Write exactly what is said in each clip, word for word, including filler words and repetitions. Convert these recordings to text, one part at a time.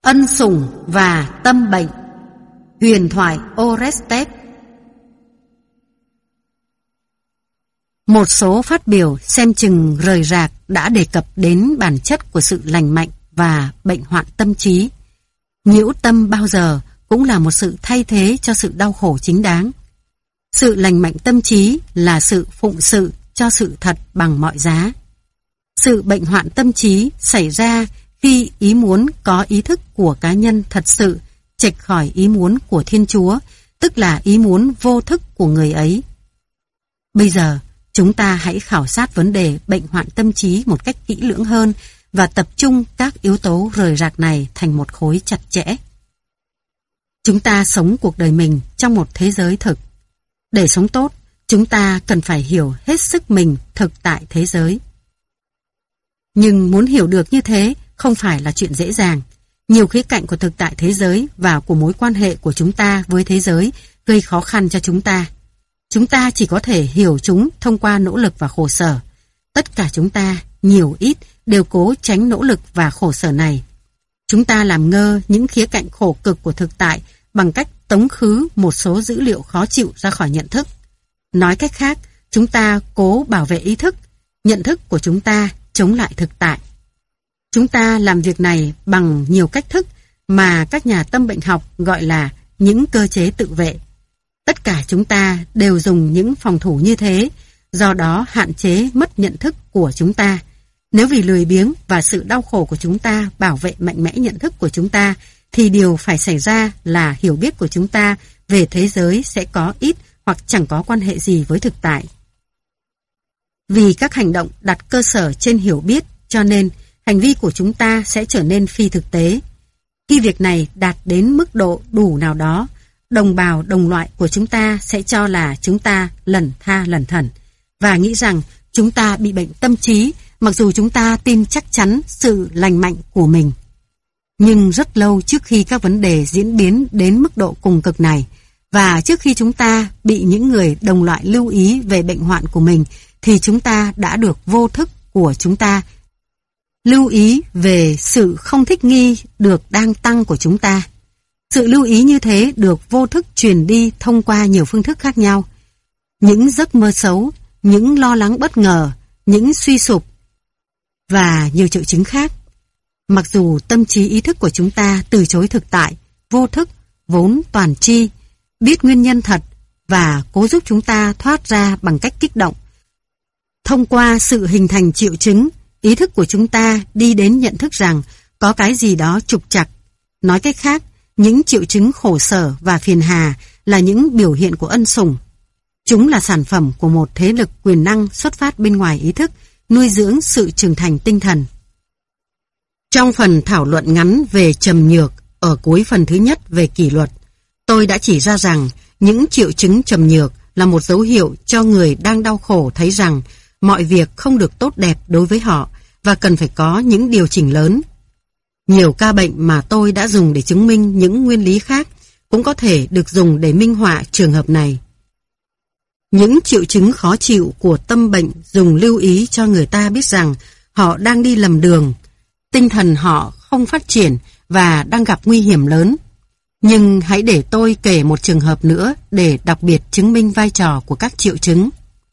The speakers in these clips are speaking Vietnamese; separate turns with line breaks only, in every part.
Ân sủng và tâm bệnh. Huyền thoại Orestes. Một số phát biểu xem chừng rời rạc đã đề cập đến bản chất của sự lành mạnh và bệnh hoạn tâm trí. Nhiễu tâm bao giờ cũng là một sự thay thế cho sự đau khổ chính đáng. Sự lành mạnh tâm trí là sự phụng sự cho sự thật bằng mọi giá. Sự bệnh hoạn tâm trí xảy ra khi ý muốn có ý thức của cá nhân thật sự chệch khỏi ý muốn của Thiên Chúa, tức là ý muốn vô thức của người ấy. Bây giờ, chúng ta hãy khảo sát vấn đề bệnh hoạn tâm trí một cách kỹ lưỡng hơn và tập trung các yếu tố rời rạc này thành một khối chặt chẽ. Chúng ta sống cuộc đời mình trong một thế giới thực. Để sống tốt, chúng ta cần phải hiểu hết sức mình thực tại thế giới. Nhưng muốn hiểu được như thế không phải là chuyện dễ dàng. Nhiều khía cạnh của thực tại thế giới và của mối quan hệ của chúng ta với thế giới gây khó khăn cho chúng ta. Chúng ta chỉ có thể hiểu chúng thông qua nỗ lực và khổ sở. Tất cả chúng ta, nhiều ít, đều cố tránh nỗ lực và khổ sở này. Chúng ta làm ngơ những khía cạnh khổ cực của thực tại bằng cách tống khứ một số dữ liệu khó chịu ra khỏi nhận thức. Nói cách khác, chúng ta cố bảo vệ ý thức, nhận thức của chúng ta chống lại thực tại. Chúng ta làm việc này bằng nhiều cách thức mà các nhà tâm bệnh học gọi là những cơ chế tự vệ. Tất cả chúng ta đều dùng những phòng thủ như thế, do đó hạn chế mất nhận thức của chúng ta. Nếu vì lười biếng và sự đau khổ của chúng ta bảo vệ mạnh mẽ nhận thức của chúng ta, thì điều phải xảy ra là hiểu biết của chúng ta về thế giới sẽ có ít hoặc chẳng có quan hệ gì với thực tại. Vì các hành động đặt cơ sở trên hiểu biết, cho nên hành vi của chúng ta sẽ trở nên phi thực tế. Khi việc này đạt đến mức độ đủ nào đó, đồng bào đồng loại của chúng ta sẽ cho là chúng ta lẩn tha lẩn thẩn và nghĩ rằng chúng ta bị bệnh tâm trí, mặc dù chúng ta tin chắc chắn sự lành mạnh của mình. Nhưng rất lâu trước khi các vấn đề diễn biến đến mức độ cùng cực này, và trước khi chúng ta bị những người đồng loại lưu ý về bệnh hoạn của mình, thì chúng ta đã được vô thức của chúng ta lưu ý về sự không thích nghi được đang tăng của chúng ta. Sự lưu ý như thế được vô thức truyền đi thông qua nhiều phương thức khác nhau. Những giấc mơ xấu, những lo lắng bất ngờ, những suy sụp và nhiều triệu chứng khác. Mặc dù tâm trí ý thức của chúng ta từ chối thực tại, vô thức, vốn toàn tri, biết nguyên nhân thật và cố giúp chúng ta thoát ra bằng cách kích động. Thông qua sự hình thành triệu chứng, ý thức của chúng ta đi đến nhận thức rằng có cái gì đó trục trặc. Nói cách khác, những triệu chứng khổ sở và phiền hà là những biểu hiện của ân sủng. Chúng là sản phẩm của một thế lực quyền năng xuất phát bên ngoài ý thức, nuôi dưỡng sự trưởng thành tinh thần. Trong phần thảo luận ngắn về trầm nhược ở cuối phần thứ nhất về kỷ luật, tôi đã chỉ ra rằng những triệu chứng trầm nhược là một dấu hiệu cho người đang đau khổ thấy rằng mọi việc không được tốt đẹp đối với họ và cần phải có những điều chỉnh lớn. Nhiều ca bệnh mà tôi đã dùng để chứng minh những nguyên lý khác cũng có thể được dùng để minh họa trường hợp này. Những triệu chứng khó chịu của tâm bệnh dùng lưu ý cho người ta biết rằng họ đang đi lầm đường, tinh thần họ không phát triển và đang gặp nguy hiểm lớn. Nhưng hãy để tôi kể một trường hợp nữa để đặc biệt chứng minh vai trò của các triệu chứng.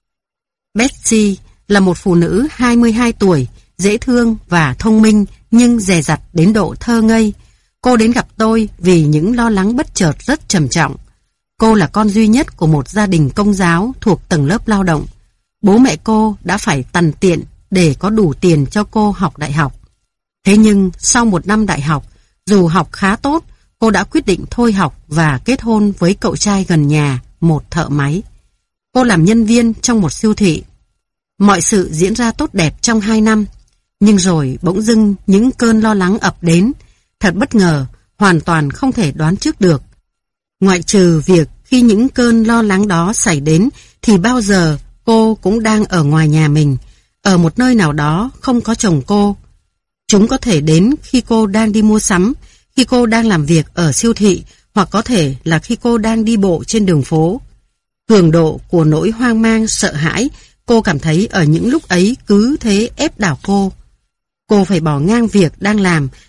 Betsy là một phụ nữ hai mươi hai tuổi, dễ thương và thông minh nhưng dè dặt đến độ thơ ngây. Cô đến gặp tôi vì những lo lắng bất chợt rất trầm trọng. Cô là con duy nhất của một gia đình công giáo thuộc tầng lớp lao động. Bố mẹ cô đã phải tằn tiện để có đủ tiền cho cô học đại học. Thế nhưng sau một năm đại học, dù học khá tốt, cô đã quyết định thôi học và kết hôn với cậu trai gần nhà, một thợ máy. Cô làm nhân viên trong một siêu thị. Mọi sự diễn ra tốt đẹp trong hai năm, nhưng rồi bỗng dưng những cơn lo lắng ập đến, thật bất ngờ, hoàn toàn không thể đoán trước được. Ngoại trừ việc khi những cơn lo lắng đó xảy đến thì bao giờ cô cũng đang ở ngoài nhà mình, ở một nơi nào đó không có chồng cô. Chúng có thể đến khi cô đang đi mua sắm, khi cô đang làm việc ở siêu thị, hoặc có thể là khi cô đang đi bộ trên đường phố. Cường độ của nỗi hoang mang, sợ hãi cô cảm thấy ở những lúc ấy cứ thế ép đảo cô. Cô phải bỏ ngang việc đang làm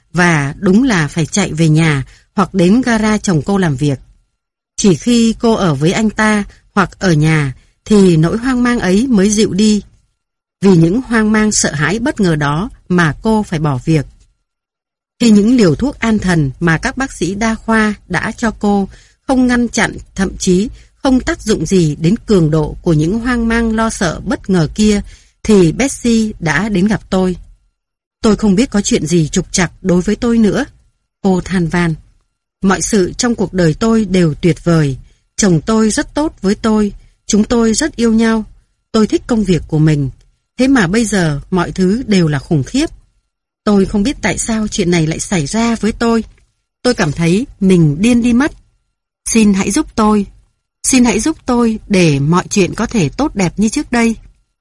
và đúng là phải chạy về nhà hoặc đến gara chồng cô làm việc. Chỉ khi cô ở với anh ta hoặc ở nhà thì nỗi hoang mang ấy mới dịu đi. Vì những hoang mang sợ hãi bất ngờ đó mà cô phải bỏ việc. Khi những liều thuốc an thần mà các bác sĩ đa khoa đã cho cô không ngăn chặn, thậm chí không tác dụng gì đến cường độ của những hoang mang lo sợ bất ngờ kia, thì Betsy đã đến gặp tôi. Tôi không biết có chuyện gì trục trặc đối với tôi nữa. Cô than van. Mọi sự trong cuộc đời tôi đều tuyệt vời. Chồng tôi rất tốt với tôi. Chúng tôi rất yêu nhau. Tôi thích công việc của mình. Thế mà bây giờ mọi thứ đều là khủng khiếp. Tôi không biết tại sao chuyện này lại xảy ra với tôi. Tôi cảm thấy mình điên đi mất. Xin hãy giúp tôi. Xin hãy giúp tôi để mọi chuyện có thể tốt đẹp như trước đây.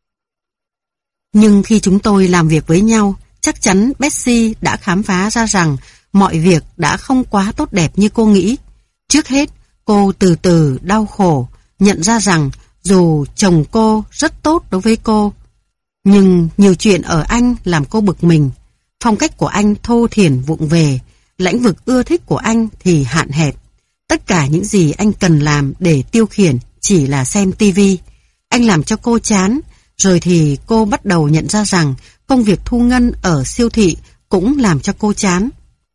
Nhưng khi chúng tôi làm việc với nhau, chắc chắn Betsy đã khám phá ra rằng mọi việc đã không quá tốt đẹp như cô nghĩ. Trước hết, cô từ từ đau khổ, nhận ra rằng dù chồng cô rất tốt đối với cô, nhưng nhiều chuyện ở anh làm cô bực mình. Phong cách của anh thô thiển vụng về, lãnh vực ưa thích của anh thì hạn hẹp. Tất cả những gì anh cần làm để tiêu khiển chỉ là xem tivi. Anh làm cho cô chán, rồi thì cô bắt đầu nhận ra rằng công việc thu ngân ở siêu thị cũng làm cho cô chán.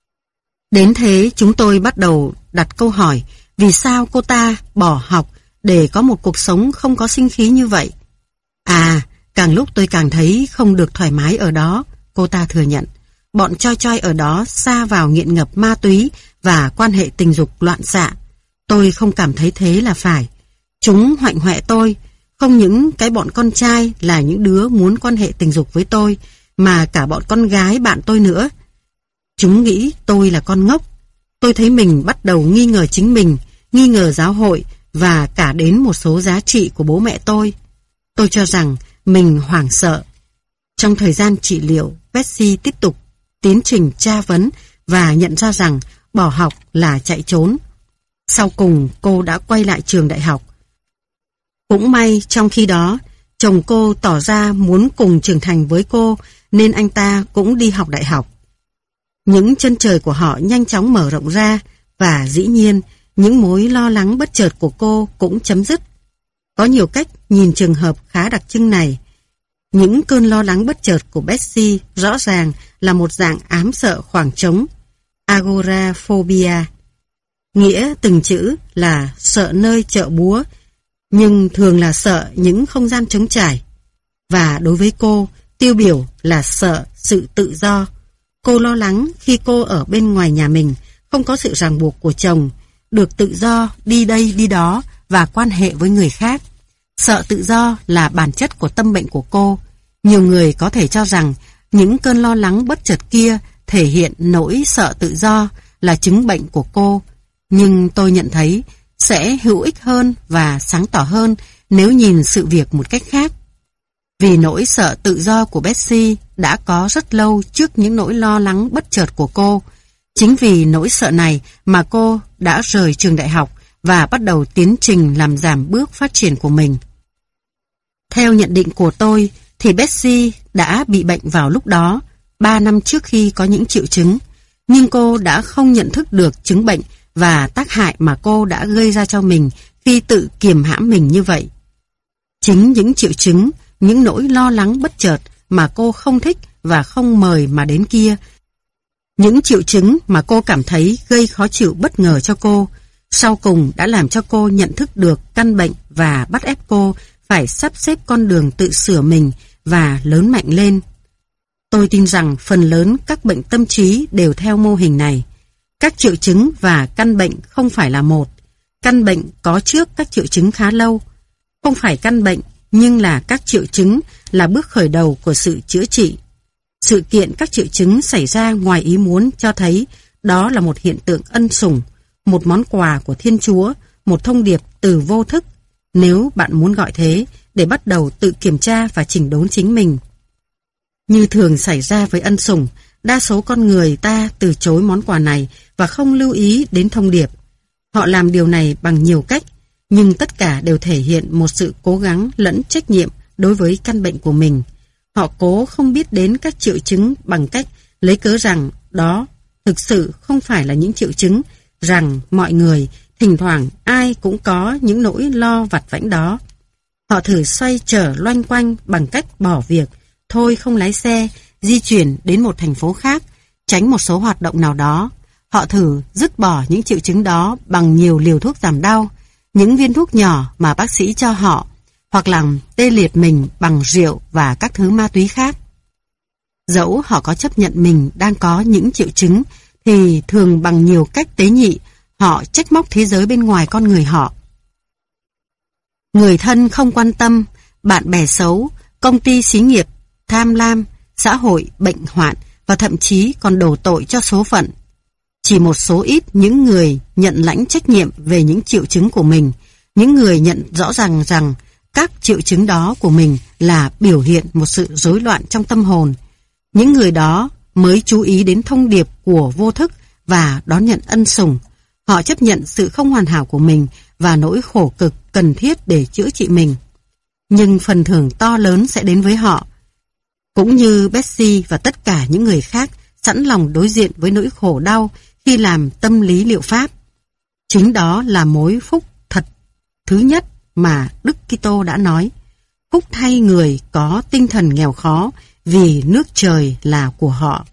Đến thế chúng tôi bắt đầu đặt câu hỏi vì sao cô ta bỏ học để có một cuộc sống không có sinh khí như vậy. À, càng lúc tôi càng thấy không được thoải mái ở đó, cô ta thừa nhận. Bọn choi choi ở đó sa vào nghiện ngập ma túy và quan hệ tình dục loạn xạ. Tôi không cảm thấy thế là phải. Chúng hoạnh hoẹ tôi. Không những cái bọn con trai là những đứa muốn quan hệ tình dục với tôi, mà cả bọn con gái bạn tôi nữa. Chúng nghĩ tôi là con ngốc. Tôi thấy mình bắt đầu nghi ngờ chính mình, nghi ngờ giáo hội và cả đến một số giá trị của bố mẹ tôi. Tôi cho rằng mình hoảng sợ. Trong thời gian trị liệu, Betsy tiếp tục tiến trình tra vấn và nhận ra rằng bỏ học là chạy trốn. Sau cùng cô đã quay lại trường đại học. Cũng may trong khi đó, chồng cô tỏ ra muốn cùng trưởng thành với cô nên anh ta cũng đi học đại học. Những chân trời của họ nhanh chóng mở rộng ra và dĩ nhiên những mối lo lắng bất chợt của cô cũng chấm dứt. Có nhiều cách nhìn trường hợp khá đặc trưng này. Những cơn lo lắng bất chợt của Betsy rõ ràng là một dạng ám sợ khoảng trống, agoraphobia. Nghĩa từng chữ là sợ nơi chợ búa, nhưng thường là sợ những không gian trống trải. Và đối với cô, tiêu biểu là sợ sự tự do. Cô lo lắng khi cô ở bên ngoài nhà mình, không có sự ràng buộc của chồng, được tự do đi đây đi đó và quan hệ với người khác. Sợ tự do là bản chất của tâm bệnh của cô. Nhiều người có thể cho rằng những cơn lo lắng bất chợt kia thể hiện nỗi sợ tự do là chứng bệnh của cô. Nhưng tôi nhận thấy sẽ hữu ích hơn và sáng tỏ hơn nếu nhìn sự việc một cách khác. Vì nỗi sợ tự do của Betsy đã có rất lâu trước những nỗi lo lắng bất chợt của cô. Chính vì nỗi sợ này mà cô đã rời trường đại học và bắt đầu tiến trình làm giảm bước phát triển của mình. Theo nhận định của tôi thì Betsy đã bị bệnh vào lúc đó, ba năm trước khi có những triệu chứng, nhưng cô đã không nhận thức được chứng bệnh và tác hại mà cô đã gây ra cho mình khi tự kiềm hãm mình như vậy. Chính những triệu chứng, những nỗi lo lắng bất chợt mà cô không thích và không mời mà đến kia, những triệu chứng mà cô cảm thấy gây khó chịu bất ngờ cho cô, sau cùng đã làm cho cô nhận thức được căn bệnh và bắt ép cô phải sắp xếp con đường tự sửa mình và lớn mạnh lên. Tôi tin rằng phần lớn các bệnh tâm trí đều theo mô hình này. Các triệu chứng và căn bệnh không phải là một. Căn bệnh có trước các triệu chứng khá lâu. Không phải căn bệnh, nhưng là các triệu chứng là bước khởi đầu của sự chữa trị. Sự kiện các triệu chứng xảy ra ngoài ý muốn cho thấy đó là một hiện tượng ân sủng, một món quà của Thiên Chúa, một thông điệp từ vô thức, nếu bạn muốn gọi thế, để bắt đầu tự kiểm tra và chỉnh đốn chính mình. Như thường xảy ra với ân sủng, đa số con người ta từ chối món quà này và không lưu ý đến thông điệp. Họ làm điều này bằng nhiều cách, nhưng tất cả đều thể hiện một sự cố gắng lẫn trách nhiệm đối với căn bệnh của mình. Họ cố không biết đến các triệu chứng bằng cách lấy cớ rằng đó thực sự không phải là những triệu chứng rằng mọi người thỉnh thoảng ai cũng có những nỗi lo vặt vãnh đó. Họ thử xoay trở loanh quanh bằng cách bỏ việc, thôi không lái xe, di chuyển đến một thành phố khác, tránh một số hoạt động nào đó. Họ thử dứt bỏ những triệu chứng đó bằng nhiều liều thuốc giảm đau, những viên thuốc nhỏ mà bác sĩ cho họ, hoặc làm tê liệt mình bằng rượu và các thứ ma túy khác. Dẫu họ có chấp nhận mình đang có những triệu chứng, thì thường bằng nhiều cách tế nhị, họ trách móc thế giới bên ngoài con người họ. Người thân không quan tâm, bạn bè xấu, công ty xí nghiệp, tham lam, xã hội, bệnh hoạn và thậm chí còn đổ tội cho số phận. Chỉ một số ít những người nhận lãnh trách nhiệm về những triệu chứng của mình, những người nhận rõ ràng rằng các triệu chứng đó của mình là biểu hiện một sự rối loạn trong tâm hồn. Những người đó mới chú ý đến thông điệp của vô thức và đón nhận ân sủng. Họ chấp nhận sự không hoàn hảo của mình và nỗi khổ cực cần thiết để chữa trị mình. Nhưng phần thưởng to lớn sẽ đến với họ. Cũng như Betsy và tất cả những người khác sẵn lòng đối diện với nỗi khổ đau khi làm tâm lý liệu pháp. Chính đó là mối phúc thật thứ nhất mà Đức Kitô đã nói. Phúc thay người có tinh thần nghèo khó, vì nước trời là của họ.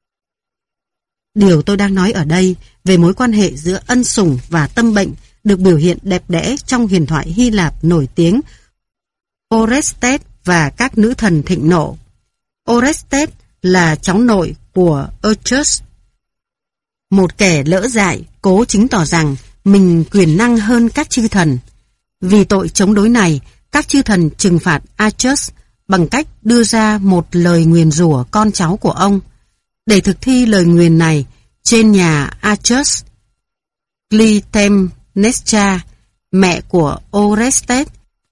Điều tôi đang nói ở đây về mối quan hệ giữa ân sủng và tâm bệnh được biểu hiện đẹp đẽ trong huyền thoại Hy Lạp nổi tiếng Orestes và các nữ thần thịnh nộ. Orestes là cháu nội của Arcturus, một kẻ lỡ dại cố chứng tỏ rằng mình quyền năng hơn các chư thần. Vì tội chống đối này, các chư thần trừng phạt Arcturus bằng cách đưa ra một lời nguyền rủa con cháu của ông. Để thực thi lời nguyền này, trên nhà Arcturus, Clytemnestra, mẹ của Orestes,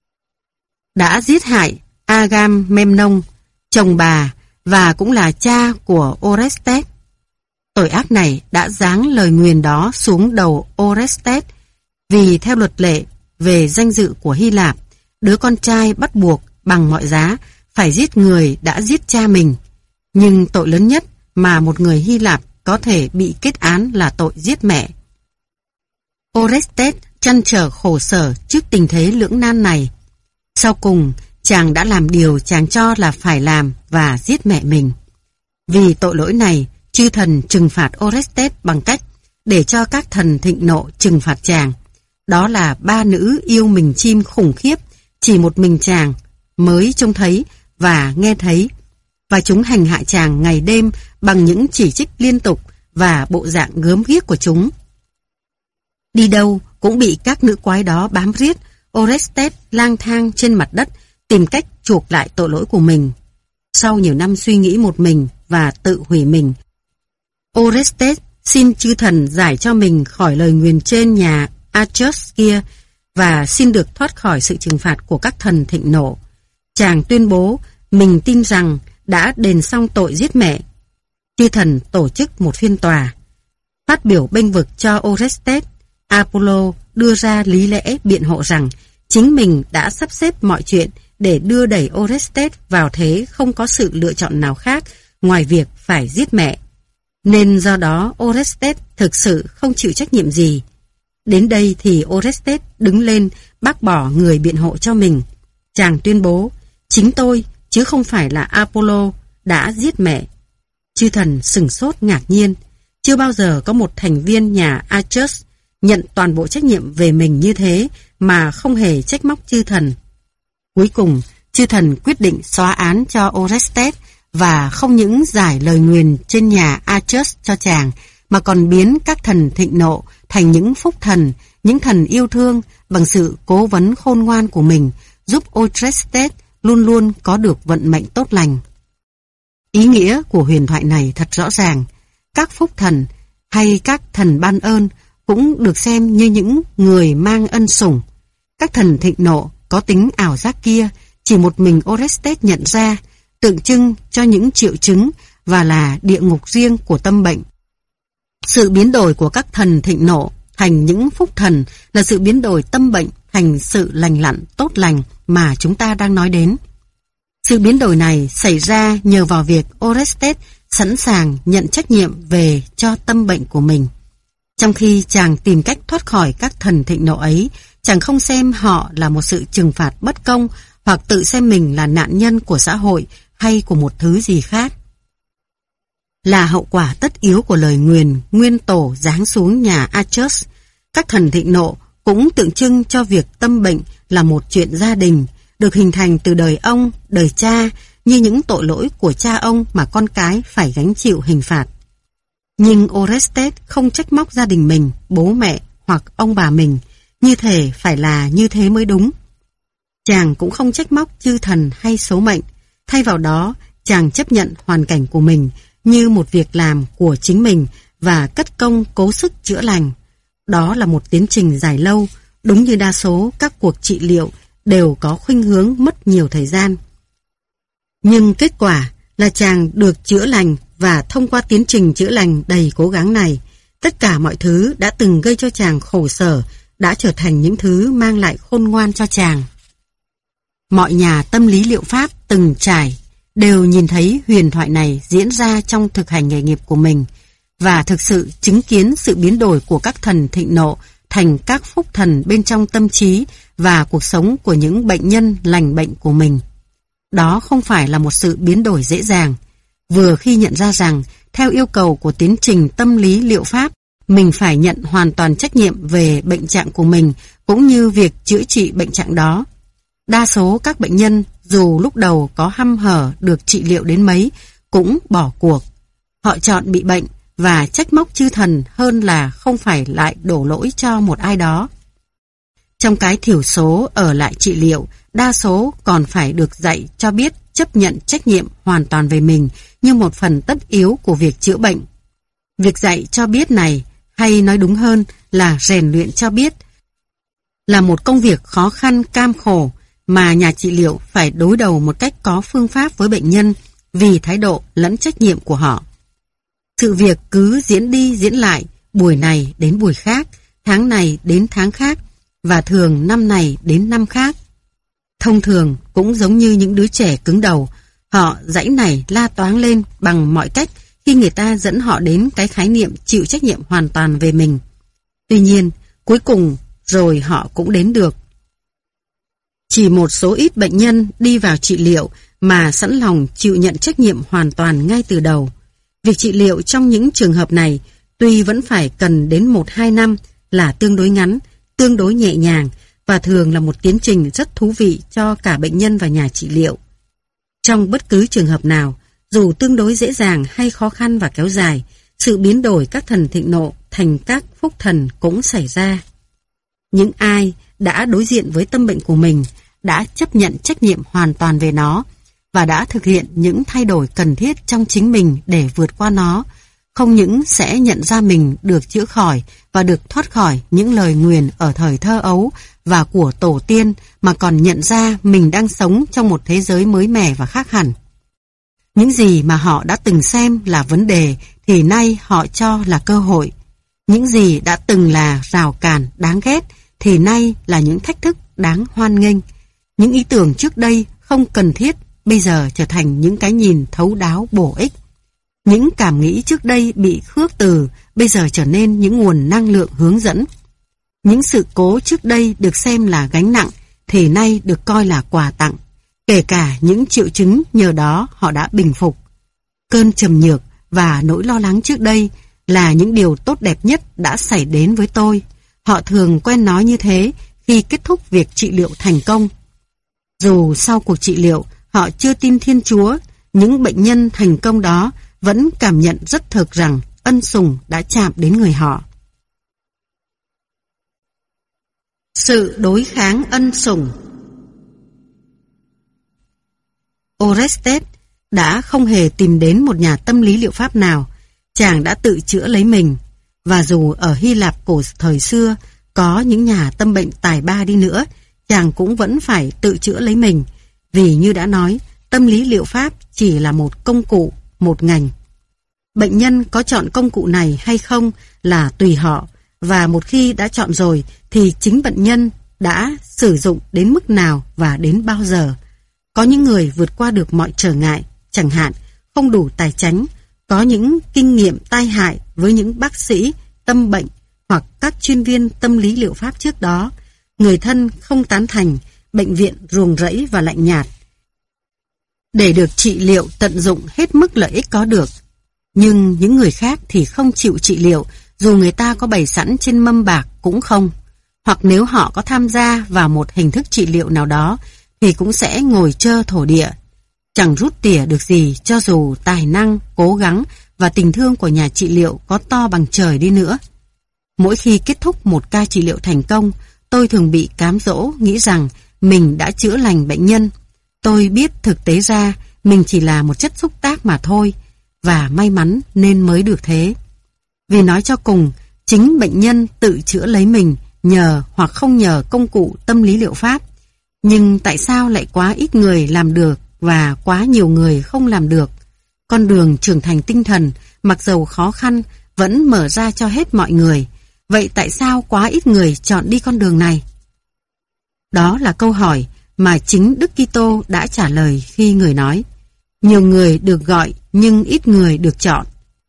đã giết hại Agamemnon, chồng bà và cũng là cha của Orestes. Tội ác này đã giáng lời nguyền đó xuống đầu Orestes, vì theo luật lệ về danh dự của Hy Lạp, đứa con trai bắt buộc bằng mọi giá phải giết người đã giết cha mình. Nhưng tội lớn nhất mà một người Hy Lạp có thể bị kết án là tội giết mẹ. Orestes trăn trở khổ sở trước tình thế lưỡng nan này. Sau cùng, chàng đã làm điều chàng cho là phải làm và giết mẹ mình. Vì tội lỗi này, chư thần trừng phạt Orestes bằng cách để cho các thần thịnh nộ trừng phạt chàng. Đó là ba nữ yêu mình chim khủng khiếp, chỉ một mình chàng mới trông thấy và nghe thấy, và chúng hành hạ chàng ngày đêm bằng những chỉ trích liên tục và bộ dạng gớm ghiếc của chúng. Đi đâu cũng bị các nữ quái đó bám riết. Orestes lang thang trên mặt đất tìm cách chuộc lại tội lỗi của mình. Sau nhiều năm suy nghĩ một mình và tự hủy mình, Orestes xin chư thần giải cho mình khỏi lời nguyền trên nhà Arcturus kia và xin được thoát khỏi sự trừng phạt của các thần thịnh nộ. Chàng tuyên bố mình tin rằng đã đền xong tội giết mẹ. Chư thần tổ chức một phiên tòa. Phát biểu bênh vực cho Orestes, Apollo đưa ra lý lẽ biện hộ rằng chính mình đã sắp xếp mọi chuyện để đưa đẩy Orestes vào thế không có sự lựa chọn nào khác ngoài việc phải giết mẹ. Nên do đó Orestes thực sự không chịu trách nhiệm gì. Đến đây thì Orestes đứng lên bác bỏ người biện hộ cho mình. Chàng tuyên bố, chính tôi chứ không phải là Apollo đã giết mẹ. Chư thần sửng sốt ngạc nhiên. Chưa bao giờ có một thành viên nhà Arcturus nhận toàn bộ trách nhiệm về mình như thế mà không hề trách móc chư thần. Cuối cùng, chư thần quyết định xóa án cho Orestes và không những giải lời nguyền trên nhà Arcturus cho chàng, mà còn biến các thần thịnh nộ thành những phúc thần, những thần yêu thương bằng sự cố vấn khôn ngoan của mình, giúp Orestes luôn luôn có được vận mệnh tốt lành. Ý nghĩa của huyền thoại này thật rõ ràng. Các phúc thần hay các thần ban ơn cũng được xem như những người mang ân sủng. Các thần thịnh nộ có tính ảo giác kia chỉ một mình Orestes nhận ra, tượng trưng cho những triệu chứng và là địa ngục riêng của tâm bệnh. Sự biến đổi của các thần thịnh nộ thành những phúc thần là sự biến đổi tâm bệnh thành sự lành lặn tốt lành mà chúng ta đang nói đến. Sự biến đổi này xảy ra nhờ vào việc Orestes sẵn sàng nhận trách nhiệm về cho tâm bệnh của mình. Trong khi chàng tìm cách thoát khỏi các thần thịnh nộ ấy, chàng không xem họ là một sự trừng phạt bất công hoặc tự xem mình là nạn nhân của xã hội hay của một thứ gì khác. Là hậu quả tất yếu của lời nguyền nguyên tổ giáng xuống nhà Arcturus, các thần thịnh nộ cũng tượng trưng cho việc tâm bệnh là một chuyện gia đình, được hình thành từ đời ông, đời cha, như những tội lỗi của cha ông mà con cái phải gánh chịu hình phạt. Nhưng Orestes không trách móc gia đình mình, bố mẹ hoặc ông bà mình, như thể phải là như thế mới đúng. Chàng cũng không trách móc chư thần hay số mệnh, thay vào đó chàng chấp nhận hoàn cảnh của mình như một việc làm của chính mình và cất công cố sức chữa lành. Đó là một tiến trình dài lâu, đúng như đa số các cuộc trị liệu đều có khuynh hướng mất nhiều thời gian. Nhưng kết quả là chàng được chữa lành, và thông qua tiến trình chữa lành đầy cố gắng này, tất cả mọi thứ đã từng gây cho chàng khổ sở đã trở thành những thứ mang lại khôn ngoan cho chàng. Mọi nhà tâm lý liệu pháp từng trải đều nhìn thấy huyền thoại này diễn ra trong thực hành nghề nghiệp của mình, và thực sự chứng kiến sự biến đổi của các thần thịnh nộ thành các phúc thần bên trong tâm trí và cuộc sống của những bệnh nhân lành bệnh của mình. Đó không phải là một sự biến đổi dễ dàng. Vừa khi nhận ra rằng, theo yêu cầu của tiến trình tâm lý liệu pháp, mình phải nhận hoàn toàn trách nhiệm về bệnh trạng của mình cũng như việc chữa trị bệnh trạng đó. Đa số các bệnh nhân, dù lúc đầu có hăm hở được trị liệu đến mấy, cũng bỏ cuộc. Họ chọn bị bệnh và trách móc chư thần hơn là không phải lại đổ lỗi cho một ai đó. Trong cái thiểu số ở lại trị liệu, đa số còn phải được dạy cho biết chấp nhận trách nhiệm hoàn toàn về mình như một phần tất yếu của việc chữa bệnh. Việc dạy cho biết này, hay nói đúng hơn là rèn luyện cho biết, là một công việc khó khăn cam khổ mà nhà trị liệu phải đối đầu một cách có phương pháp với bệnh nhân vì thái độ lẫn trách nhiệm của họ. Sự việc cứ diễn đi diễn lại, buổi này đến buổi khác, tháng này đến tháng khác, và thường năm này đến năm khác. Thông thường cũng giống như những đứa trẻ cứng đầu, họ giãy nảy la toáng lên bằng mọi cách khi người ta dẫn họ đến cái khái niệm chịu trách nhiệm hoàn toàn về mình. Tuy nhiên, cuối cùng rồi họ cũng đến được. Chỉ một số ít bệnh nhân đi vào trị liệu mà sẵn lòng chịu nhận trách nhiệm hoàn toàn ngay từ đầu. Việc trị liệu trong những trường hợp này tuy vẫn phải cần đến một hai năm, là tương đối ngắn, tương đối nhẹ nhàng và thường là một tiến trình rất thú vị cho cả bệnh nhân và nhà trị liệu. Trong bất cứ trường hợp nào, dù tương đối dễ dàng hay khó khăn và kéo dài, sự biến đổi các thần thịnh nộ thành các phúc thần cũng xảy ra. Những ai đã đối diện với tâm bệnh của mình, đã chấp nhận trách nhiệm hoàn toàn về nó và đã thực hiện những thay đổi cần thiết trong chính mình để vượt qua nó, không những sẽ nhận ra mình được chữa khỏi và được thoát khỏi những lời nguyền ở thời thơ ấu và của tổ tiên, mà còn nhận ra mình đang sống trong một thế giới mới mẻ và khác hẳn. Những gì mà họ đã từng xem là vấn đề thì nay họ cho là cơ hội. Những gì đã từng là rào cản đáng ghét thì nay là những thách thức đáng hoan nghênh. Những ý tưởng trước đây không cần thiết bây giờ trở thành những cái nhìn thấu đáo bổ ích. Những cảm nghĩ trước đây bị khước từ bây giờ trở nên những nguồn năng lượng hướng dẫn. Những sự cố trước đây được xem là gánh nặng thì nay được coi là quà tặng. Kể cả những triệu chứng nhờ đó họ đã bình phục. Cơn trầm nhược và nỗi lo lắng trước đây là những điều tốt đẹp nhất đã xảy đến với tôi. Họ thường quen nói như thế khi kết thúc việc trị liệu thành công. Dù sau cuộc trị liệu họ chưa tin Thiên Chúa, những bệnh nhân thành công đó vẫn cảm nhận rất thực rằng ân sủng đã chạm đến người họ. Sự đối kháng ân sủng. Orestes đã không hề tìm đến một nhà tâm lý liệu pháp nào, chàng đã tự chữa lấy mình. Và dù ở Hy Lạp cổ thời xưa có những nhà tâm bệnh tài ba đi nữa, chàng cũng vẫn phải tự chữa lấy mình, vì như đã nói, tâm lý liệu pháp chỉ là một công cụ, một ngành. Bệnh nhân có chọn công cụ này hay không là tùy họ, và một khi đã chọn rồi thì chính bệnh nhân đã sử dụng đến mức nào và đến bao giờ. Có những người vượt qua được mọi trở ngại, chẳng hạn không đủ tài chánh, có những kinh nghiệm tai hại với những bác sĩ tâm bệnh hoặc các chuyên viên tâm lý liệu pháp trước đó. Người thân không tán thành, bệnh viện ruồng rẫy và lạnh nhạt. Để được trị liệu tận dụng hết mức lợi ích có được. Nhưng những người khác thì không chịu trị liệu, dù người ta có bày sẵn trên mâm bạc cũng không. Hoặc nếu họ có tham gia vào một hình thức trị liệu nào đó, thì cũng sẽ ngồi trơ thổ địa. Chẳng rút tỉa được gì cho dù tài năng, cố gắng và tình thương của nhà trị liệu có to bằng trời đi nữa. Mỗi khi kết thúc một ca trị liệu thành công, tôi thường bị cám dỗ nghĩ rằng mình đã chữa lành bệnh nhân. Tôi biết thực tế ra mình chỉ là một chất xúc tác mà thôi, và may mắn nên mới được thế. Vì nói cho cùng, chính bệnh nhân tự chữa lấy mình nhờ hoặc không nhờ công cụ tâm lý liệu pháp. Nhưng tại sao lại quá ít người làm được và quá nhiều người không làm được? Con đường trưởng thành tinh thần, mặc dầu khó khăn, vẫn mở ra cho hết mọi người. Vậy tại sao quá ít người chọn đi con đường này? Đó là câu hỏi mà chính Đức Kitô đã trả lời khi người nói: nhiều người được gọi nhưng ít người được chọn.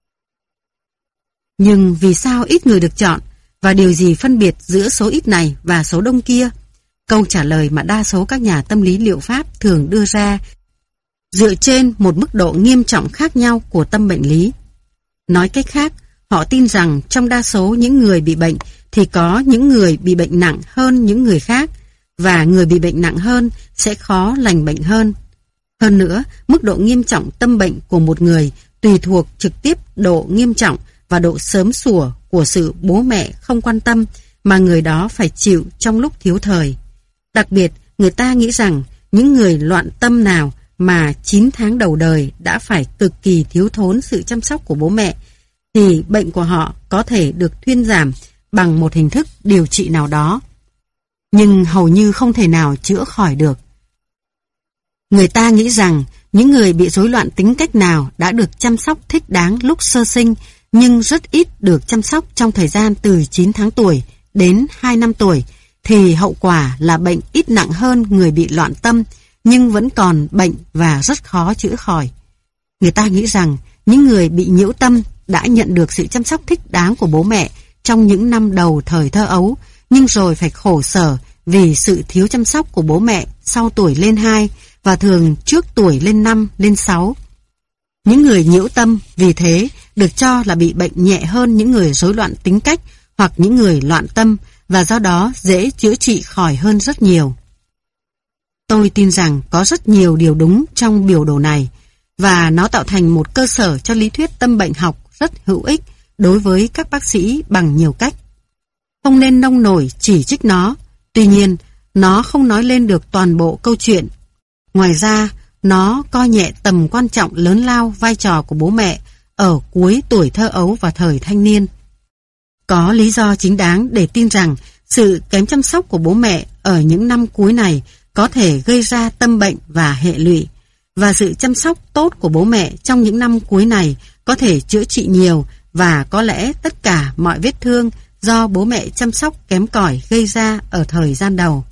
Nhưng vì sao ít người được chọn? Và điều gì phân biệt giữa số ít này và số đông kia? Câu trả lời mà đa số các nhà tâm lý liệu pháp thường đưa ra dựa trên một mức độ nghiêm trọng khác nhau của tâm bệnh lý. Nói cách khác, họ tin rằng trong đa số những người bị bệnh thì có những người bị bệnh nặng hơn những người khác, và người bị bệnh nặng hơn sẽ khó lành bệnh hơn. Hơn nữa, mức độ nghiêm trọng tâm bệnh của một người tùy thuộc trực tiếp độ nghiêm trọng và độ sớm sủa của sự bố mẹ không quan tâm mà người đó phải chịu trong lúc thiếu thời. Đặc biệt, người ta nghĩ rằng những người loạn tâm nào mà chín tháng đầu đời đã phải cực kỳ thiếu thốn sự chăm sóc của bố mẹ, thì bệnh của họ có thể được thuyên giảm bằng một hình thức điều trị nào đó, nhưng hầu như không thể nào chữa khỏi được. Người ta nghĩ rằng những người bị rối loạn tính cách nào đã được chăm sóc thích đáng lúc sơ sinh, nhưng rất ít được chăm sóc trong thời gian từ chín tháng tuổi đến hai năm tuổi, thì hậu quả là bệnh ít nặng hơn người bị loạn tâm, nhưng vẫn còn bệnh và rất khó chữa khỏi. Người ta nghĩ rằng những người bị nhiễu tâm đã nhận được sự chăm sóc thích đáng của bố mẹ trong những năm đầu thời thơ ấu, nhưng rồi phải khổ sở vì sự thiếu chăm sóc của bố mẹ sau tuổi lên hai và thường trước tuổi lên năm, lên sáu. Những người nhiễu tâm vì thế được cho là bị bệnh nhẹ hơn những người rối loạn tính cách hoặc những người loạn tâm, và do đó dễ chữa trị khỏi hơn rất nhiều. Tôi tin rằng có rất nhiều điều đúng trong biểu đồ này, và nó tạo thành một cơ sở cho lý thuyết tâm bệnh học rất hữu ích đối với các bác sĩ bằng nhiều cách. Không nên nông nổi chỉ trích nó, tuy nhiên nó không nói lên được toàn bộ câu chuyện. Ngoài ra, nó coi nhẹ tầm quan trọng lớn lao vai trò của bố mẹ ở cuối tuổi thơ ấu và thời thanh niên. Có lý do chính đáng để tin rằng sự kém chăm sóc của bố mẹ ở những năm cuối này có thể gây ra tâm bệnh và hệ lụy, và sự chăm sóc tốt của bố mẹ trong những năm cuối này có thể chữa trị nhiều và có lẽ tất cả mọi vết thương do bố mẹ chăm sóc kém cỏi gây ra ở thời gian đầu.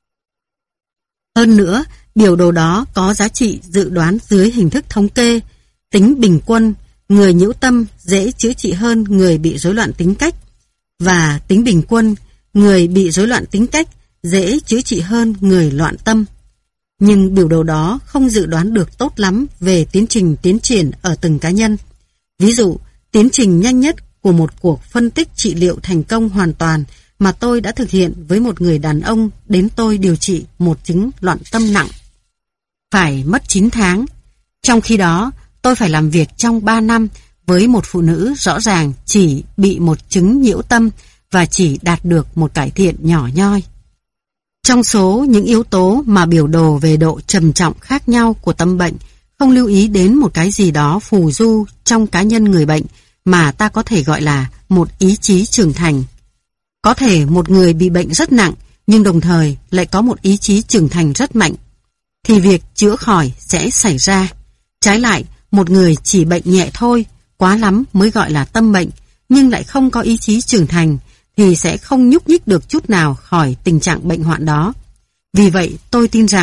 Hơn nữa, biểu đồ đó có giá trị dự đoán dưới hình thức thống kê. Tính bình quân, người nhiễu tâm dễ chữa trị hơn người bị rối loạn tính cách, và tính bình quân, người bị rối loạn tính cách dễ chữa trị hơn người loạn tâm. Nhưng biểu đồ đó không dự đoán được tốt lắm về tiến trình tiến triển ở từng cá nhân. Ví dụ, tiến trình nhanh nhất của một cuộc phân tích trị liệu thành công hoàn toàn mà tôi đã thực hiện với một người đàn ông đến tôi điều trị một chứng loạn tâm nặng phải mất chín tháng. Trong khi đó, tôi phải làm việc trong ba năm với một phụ nữ rõ ràng chỉ bị một chứng nhiễu tâm và chỉ đạt được một cải thiện nhỏ nhoi. Trong số những yếu tố mà biểu đồ về độ trầm trọng khác nhau của tâm bệnh không lưu ý đến một cái gì đó phù du trong cá nhân người bệnh mà ta có thể gọi là một ý chí trưởng thành. Có thể một người bị bệnh rất nặng nhưng đồng thời lại có một ý chí trưởng thành rất mạnh, thì việc chữa khỏi sẽ xảy ra. Trái lại, một người chỉ bệnh nhẹ thôi, quá lắm mới gọi là tâm bệnh, nhưng lại không có ý chí trưởng thành, thì sẽ không nhúc nhích được chút nào khỏi tình trạng bệnh hoạn đó. Vì vậy, tôi tin rằng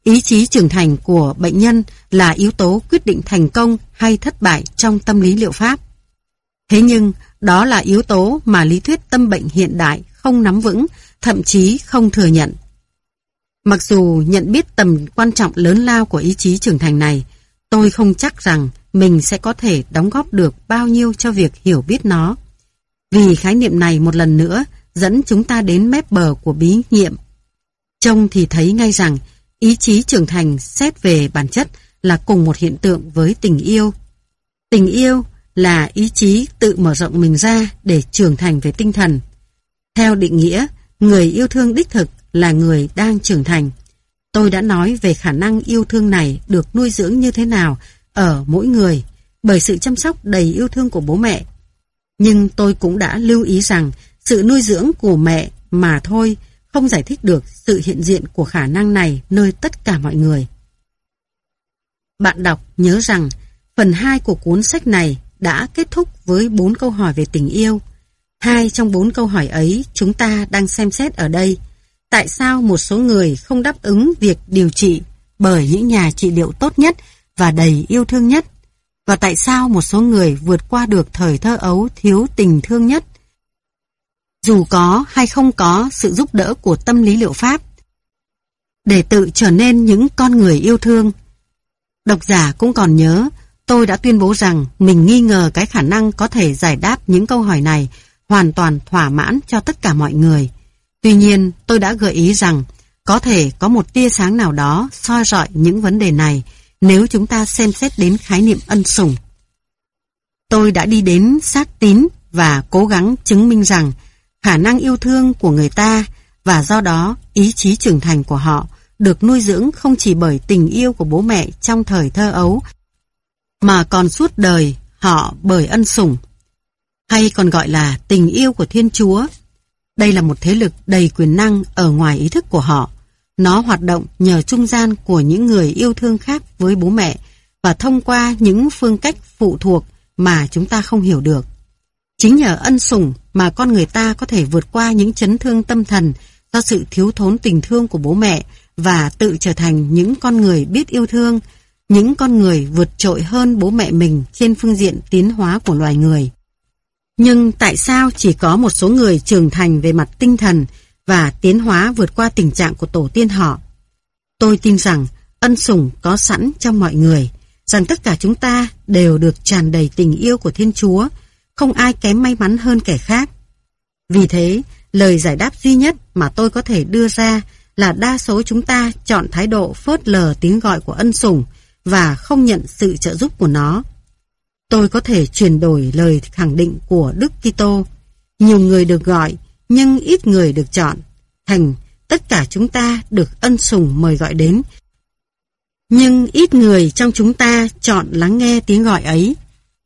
ý chí trưởng thành của bệnh nhân là yếu tố quyết định thành công hay thất bại trong tâm lý liệu pháp. Thế nhưng, đó là yếu tố mà lý thuyết tâm bệnh hiện đại không nắm vững, thậm chí không thừa nhận. Mặc dù nhận biết tầm quan trọng lớn lao của ý chí trưởng thành này, tôi không chắc rằng mình sẽ có thể đóng góp được bao nhiêu cho việc hiểu biết nó. Vì khái niệm này một lần nữa dẫn chúng ta đến mép bờ của bí nghiệm. Trông thì thấy ngay rằng ý chí trưởng thành xét về bản chất là cùng một hiện tượng với tình yêu. Tình yêu là ý chí tự mở rộng mình ra để trưởng thành về tinh thần. Theo định nghĩa, người yêu thương đích thực là người đang trưởng thành. Tôi đã nói về khả năng yêu thương này được nuôi dưỡng như thế nào ở mỗi người bởi sự chăm sóc đầy yêu thương của bố mẹ. Nhưng tôi cũng đã lưu ý rằng sự nuôi dưỡng của mẹ mà thôi không giải thích được sự hiện diện của khả năng này nơi tất cả mọi người. Bạn đọc nhớ rằng phần hai của cuốn sách này đã kết thúc với bốn câu hỏi về tình yêu. Hai trong bốn câu hỏi ấy chúng ta đang xem xét ở đây. Tại sao một số người không đáp ứng việc điều trị bởi những nhà trị liệu tốt nhất và đầy yêu thương nhất? Và tại sao một số người vượt qua được thời thơ ấu thiếu tình thương nhất? Dù có hay không có sự giúp đỡ của tâm lý liệu pháp, để tự trở nên những con người yêu thương. Độc giả cũng còn nhớ, tôi đã tuyên bố rằng mình nghi ngờ cái khả năng có thể giải đáp những câu hỏi này hoàn toàn thỏa mãn cho tất cả mọi người. Tuy nhiên, tôi đã gợi ý rằng có thể có một tia sáng nào đó soi rọi những vấn đề này nếu chúng ta xem xét đến khái niệm ân sủng. Tôi đã đi đến xác tín và cố gắng chứng minh rằng khả năng yêu thương của người ta và do đó ý chí trưởng thành của họ được nuôi dưỡng không chỉ bởi tình yêu của bố mẹ trong thời thơ ấu, mà còn suốt đời họ bởi ân sủng, hay còn gọi là tình yêu của Thiên Chúa. Đây là một thế lực đầy quyền năng ở ngoài ý thức của họ. Nó hoạt động nhờ trung gian của những người yêu thương khác với bố mẹ và thông qua những phương cách phụ thuộc mà chúng ta không hiểu được. Chính nhờ ân sủng mà con người ta có thể vượt qua những chấn thương tâm thần do sự thiếu thốn tình thương của bố mẹ và tự trở thành những con người biết yêu thương, những con người vượt trội hơn bố mẹ mình trên phương diện tiến hóa của loài người. Nhưng tại sao chỉ có một số người trưởng thành về mặt tinh thần và tiến hóa vượt qua tình trạng của tổ tiên họ? Tôi tin rằng ân sủng có sẵn trong mọi người, rằng tất cả chúng ta đều được tràn đầy tình yêu của Thiên Chúa, không ai kém may mắn hơn kẻ khác. Vì thế, lời giải đáp duy nhất mà tôi có thể đưa ra là đa số chúng ta chọn thái độ phớt lờ tiếng gọi của ân sủng và không nhận sự trợ giúp của nó. Tôi có thể chuyển đổi lời khẳng định của Đức Kitô, nhiều người được gọi nhưng ít người được chọn, thành tất cả chúng ta được ân sủng mời gọi đến, nhưng ít người trong chúng ta chọn lắng nghe tiếng gọi ấy.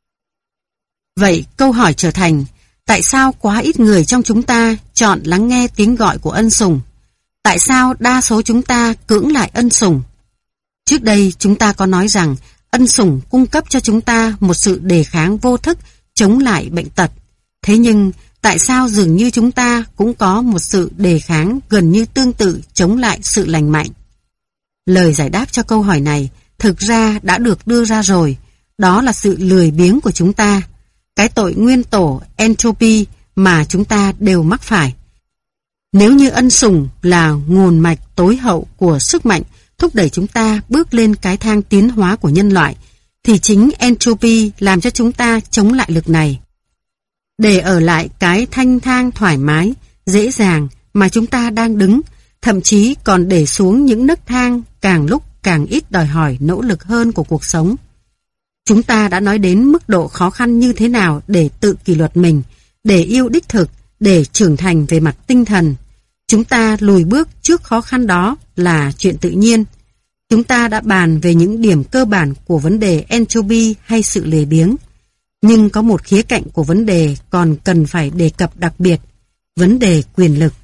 Vậy câu hỏi trở thành, tại sao quá ít người trong chúng ta chọn lắng nghe tiếng gọi của ân sủng? Tại sao đa số chúng ta cưỡng lại ân sủng? Trước đây chúng ta có nói rằng ân sủng cung cấp cho chúng ta một sự đề kháng vô thức chống lại bệnh tật. Thế nhưng tại sao dường như chúng ta cũng có một sự đề kháng gần như tương tự chống lại sự lành mạnh? Lời giải đáp cho câu hỏi này thực ra đã được đưa ra rồi. Đó là sự lười biếng của chúng ta, cái tội nguyên tổ entropy mà chúng ta đều mắc phải. Nếu như ân sủng là nguồn mạch tối hậu của sức mạnh thúc đẩy chúng ta bước lên cái thang tiến hóa của nhân loại, thì chính entropy làm cho chúng ta chống lại lực này. Để ở lại cái thanh thang thoải mái, dễ dàng mà chúng ta đang đứng, thậm chí còn để xuống những nấc thang càng lúc càng ít đòi hỏi nỗ lực hơn của cuộc sống. Chúng ta đã nói đến mức độ khó khăn như thế nào để tự kỷ luật mình, để yêu đích thực, để trưởng thành về mặt tinh thần. Chúng ta lùi bước trước khó khăn đó là chuyện tự nhiên. Chúng ta đã bàn về những điểm cơ bản của vấn đề entropy hay sự lười biếng. Nhưng có một khía cạnh của vấn đề còn cần phải đề cập đặc biệt, vấn đề quyền lực.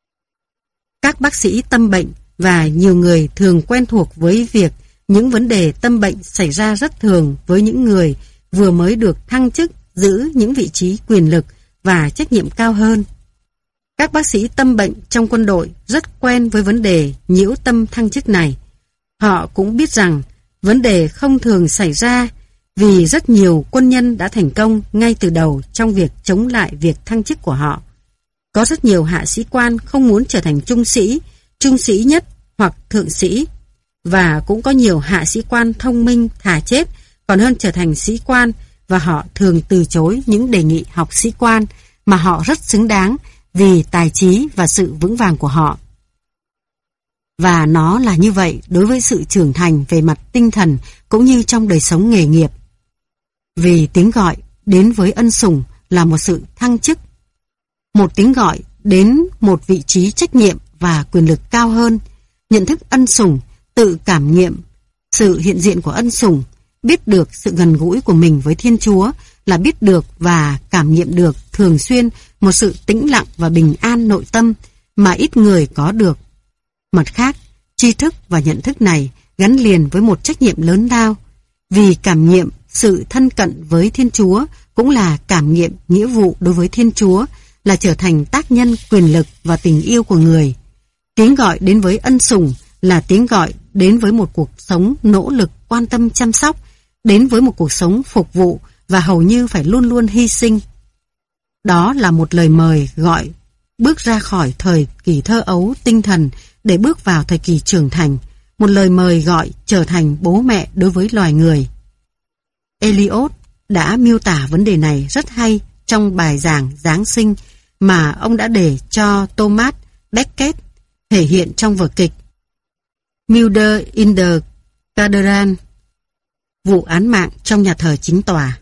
Các bác sĩ tâm bệnh và nhiều người thường quen thuộc với việc những vấn đề tâm bệnh xảy ra rất thường với những người vừa mới được thăng chức giữ những vị trí quyền lực và trách nhiệm cao hơn. Các bác sĩ tâm bệnh trong quân đội rất quen với vấn đề nhiễu tâm thăng chức này. Họ cũng biết rằng vấn đề không thường xảy ra vì rất nhiều quân nhân đã thành công ngay từ đầu trong việc chống lại việc thăng chức của họ. Có rất nhiều hạ sĩ quan không muốn trở thành trung sĩ, trung sĩ nhất hoặc thượng sĩ. Và cũng có nhiều hạ sĩ quan thông minh thà chết còn hơn trở thành sĩ quan, và họ thường từ chối những đề nghị học sĩ quan mà họ rất xứng đáng vì tài trí và sự vững vàng của họ. Và nó là như vậy đối với sự trưởng thành về mặt tinh thần cũng như trong đời sống nghề nghiệp. Vì tiếng gọi đến với ân sủng là một sự thăng chức, một tiếng gọi đến một vị trí trách nhiệm và quyền lực cao hơn, nhận thức ân sủng, tự cảm nghiệm sự hiện diện của ân sủng, biết được sự gần gũi của mình với Thiên Chúa là biết được và cảm nghiệm được thường xuyên một sự tĩnh lặng và bình an nội tâm mà ít người có được. Mặt khác, tri thức và nhận thức này gắn liền với một trách nhiệm lớn lao, vì cảm nghiệm sự thân cận với Thiên Chúa cũng là cảm nghiệm nghĩa vụ đối với Thiên Chúa, là trở thành tác nhân quyền lực và tình yêu của người. Tiếng gọi đến với ân sủng là tiếng gọi đến với một cuộc sống nỗ lực quan tâm chăm sóc, đến với một cuộc sống phục vụ và hầu như phải luôn luôn hy sinh. Đó là một lời mời gọi bước ra khỏi thời kỳ thơ ấu tinh thần để bước vào thời kỳ trưởng thành, một lời mời gọi trở thành bố mẹ đối với loài người. Eliot đã miêu tả vấn đề này rất hay trong bài giảng Giáng sinh mà ông đã để cho Thomas Becket thể hiện trong vở kịch Murder in the Cathedral, vụ án mạng trong nhà thờ chính tòa.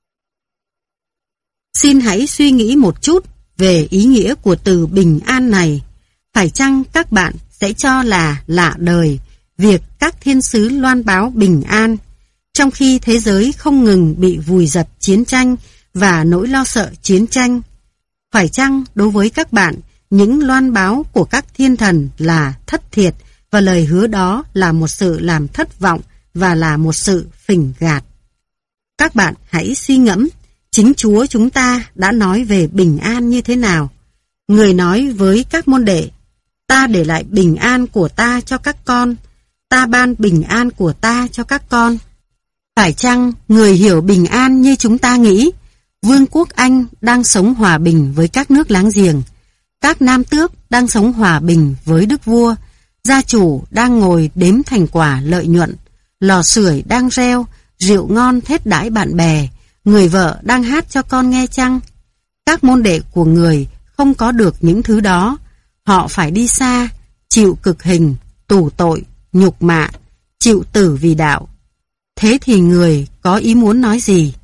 Xin hãy suy nghĩ một chút về ý nghĩa của từ bình an này. Phải chăng các bạn sẽ cho là lạ đời việc các thiên sứ loan báo bình an, trong khi thế giới không ngừng bị vùi dập chiến tranh và nỗi lo sợ chiến tranh? Phải chăng đối với các bạn, những loan báo của các thiên thần là thất thiệt và lời hứa đó là một sự làm thất vọng và là một sự phỉnh gạt? Các bạn hãy suy ngẫm, chính Chúa chúng ta đã nói về bình an như thế nào. Người nói với các môn đệ: ta để lại bình an của ta cho các con, ta ban bình an của ta cho các con. Phải chăng người hiểu bình an như chúng ta nghĩ? Vương quốc Anh đang sống hòa bình với các nước láng giềng, các nam tước đang sống hòa bình với đức vua, gia chủ đang ngồi đếm thành quả lợi nhuận, lò sưởi đang reo, rượu ngon thết đãi bạn bè, người vợ đang hát cho con nghe chăng? Các môn đệ của người không có được những thứ đó. Họ phải đi xa, chịu cực hình, tù tội, nhục mạ, chịu tử vì đạo. Thế thì người có ý muốn nói gì?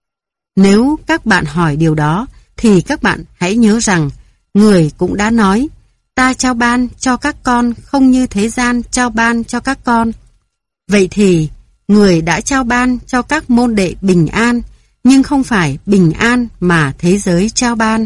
Nếu các bạn hỏi điều đó, thì các bạn hãy nhớ rằng người cũng đã nói: ta trao ban cho các con không như thế gian trao ban cho các con. Vậy thì người đã trao ban cho các môn đệ bình an, nhưng không phải bình an mà thế giới trao ban.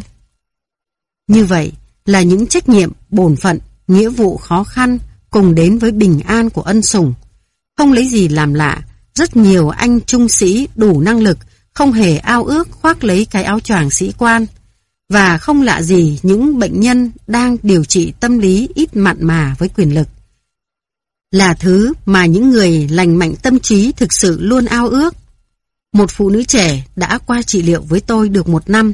Như vậy là những trách nhiệm, bổn phận, nghĩa vụ khó khăn cùng đến với bình an của ân sủng. Không lấy gì làm lạ, rất nhiều anh trung sĩ đủ năng lực không hề ao ước khoác lấy cái áo choàng sĩ quan. Và không lạ gì những bệnh nhân đang điều trị tâm lý ít mặn mà với quyền lực. Là thứ mà những người lành mạnh tâm trí thực sự luôn ao ước. Một phụ nữ trẻ đã qua trị liệu với tôi được một năm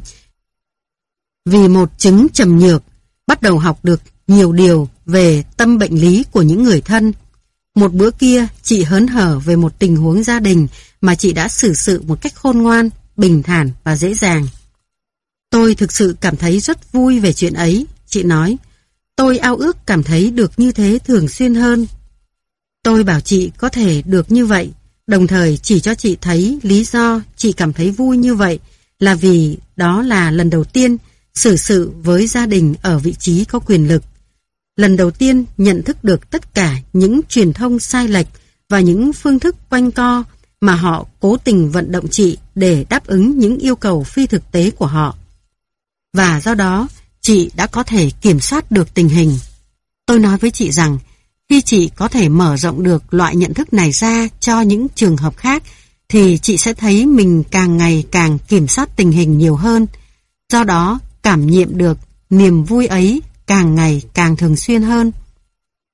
vì một chứng trầm nhược, bắt đầu học được nhiều điều về tâm bệnh lý của những người thân. Một bữa kia, chị hớn hở về một tình huống gia đình mà chị đã xử sự một cách khôn ngoan, bình thản và dễ dàng. Tôi thực sự cảm thấy rất vui về chuyện ấy, chị nói. Tôi ao ước cảm thấy được như thế thường xuyên hơn. Tôi bảo chị có thể được như vậy, đồng thời chỉ cho chị thấy lý do chị cảm thấy vui như vậy là vì đó là lần đầu tiên xử sự với gia đình ở vị trí có quyền lực. Lần đầu tiên nhận thức được tất cả những truyền thông sai lệch và những phương thức quanh co mà họ cố tình vận động chị để đáp ứng những yêu cầu phi thực tế của họ. Và do đó, chị đã có thể kiểm soát được tình hình. Tôi nói với chị rằng, khi chị có thể mở rộng được loại nhận thức này ra cho những trường hợp khác, thì chị sẽ thấy mình càng ngày càng kiểm soát tình hình nhiều hơn. Do đó, cảm nghiệm được niềm vui ấy càng ngày càng thường xuyên hơn.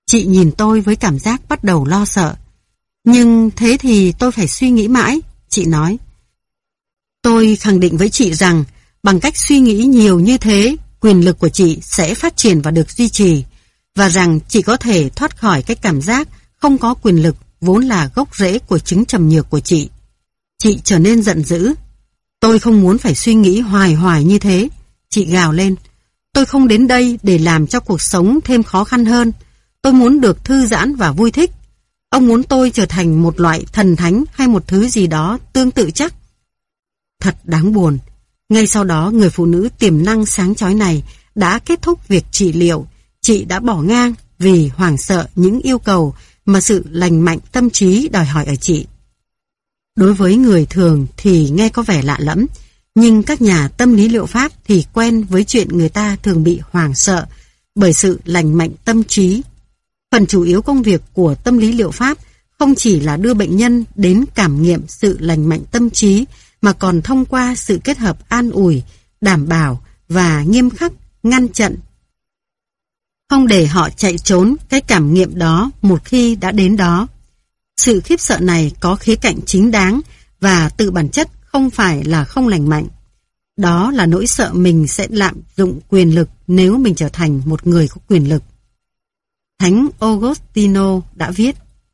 Chị nhìn tôi với cảm giác bắt đầu lo sợ. Nhưng thế thì tôi phải suy nghĩ mãi, chị nói. Tôi khẳng định với chị rằng bằng cách suy nghĩ nhiều như thế, quyền lực của chị sẽ phát triển và được duy trì, và rằng chị có thể thoát khỏi cái cảm giác không có quyền lực vốn là gốc rễ của chứng trầm nhược của chị. Chị trở nên giận dữ. Tôi không muốn phải suy nghĩ hoài hoài như thế, chị gào lên. Tôi không đến đây để làm cho cuộc sống thêm khó khăn hơn. Tôi muốn được thư giãn và vui thích. Ông muốn tôi trở thành một loại thần thánh hay một thứ gì đó tương tự chắc? Thật đáng buồn. Ngay sau đó, người phụ nữ tiềm năng sáng chói này đã kết thúc việc trị liệu. Chị đã bỏ ngang vì hoảng sợ những yêu cầu mà sự lành mạnh tâm trí đòi hỏi ở chị. Đối với người thường thì nghe có vẻ lạ lẫm, nhưng các nhà tâm lý liệu pháp thì quen với chuyện người ta thường bị hoảng sợ bởi sự lành mạnh tâm trí. Phần chủ yếu công việc của tâm lý liệu pháp không chỉ là đưa bệnh nhân đến cảm nghiệm sự lành mạnh tâm trí, mà còn thông qua sự kết hợp an ủi, đảm bảo và nghiêm khắc ngăn chặn, không để họ chạy trốn cái cảm nghiệm đó một khi đã đến đó. Sự khiếp sợ này có khía cạnh chính đáng và tự bản chất không phải là không lành mạnh. Đó là nỗi sợ mình sẽ lạm dụng quyền lực nếu mình trở thành một người có quyền lực. Thánh Augustino đã viết: